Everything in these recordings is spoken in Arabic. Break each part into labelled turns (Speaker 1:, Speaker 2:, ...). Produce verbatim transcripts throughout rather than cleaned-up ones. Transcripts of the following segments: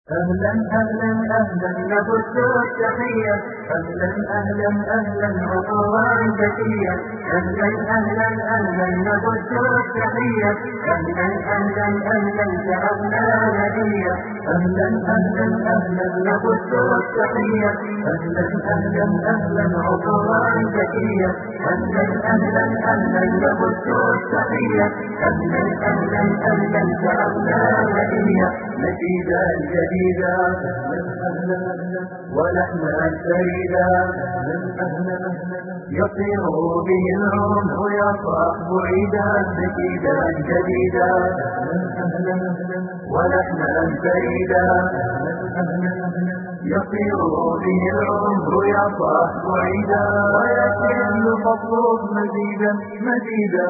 Speaker 1: أهلا أهلا أهلا نبث التحية، أهلا أهلا أهلا عطورا ذكية، أهلا أهلا أهلا نبث التحية، أهلا أهلا أهلا شعبنا هدية، أهلا أهلا أهلا نبث التحية، أهلا أهلا أهلا عطورا ذكية، أهلا أهلا أهلا نبث التحية، أهلا أهلا أهلا شعبنا هدية، نشيدا جديدا ولحنا فريدا يطير به العمر يصاح بعيدا، نشيدا جديدا ولحنا فريدا يطير به العمر يصاح بعيدا، ولكن مطلوب مزيدا مزيدا.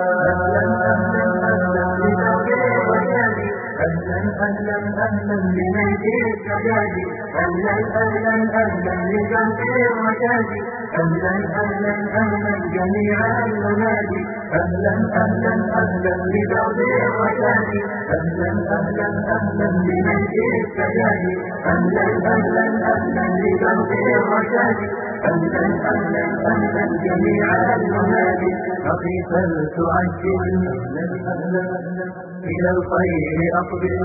Speaker 1: أهلا أهلا أهلا بنيت السجاد، أهلا أهلا أهلا لجنب الرشاد، أهلا أهلا أهلا جميع المنادي، أهلا أهلا أهلا لدرب الرشاد، أهلا أهلا أهلا بنيت السجاد، أهلا أهلا أهلا لدرب الرشاد، أهلا أهلا أهلا جميع المنادي، خفيفا تعجل أهلا إلى الخير أقبل،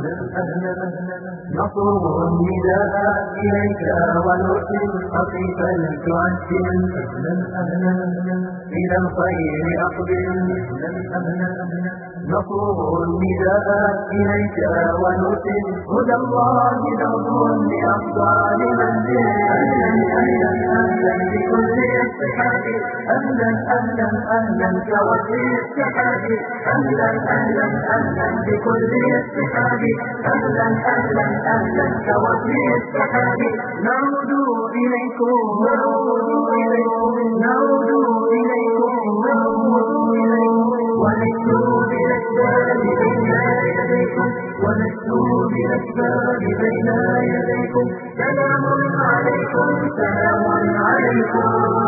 Speaker 1: نطلب النداء إليك ونرسل، خفيفا تعجل إلى الخير أقبل، نطلب النداء إليك ونرسل، هدى الله درب لأفضل منزل، أهلا أهلا بكل الصحاب، أهلا أهلا أهلا كوفي السحاب، أهلا أهلا أهلا بكل الصحاب، أهلا أهلا أهلا كوفي السحاب، نعود إليكم نعود إليكم نعود إليكم نعود إليكم، ونكتب بالأسباب بين يديكم، ونكتب بالأسباب بين يديكم، سلام عليكم سلام عليكم.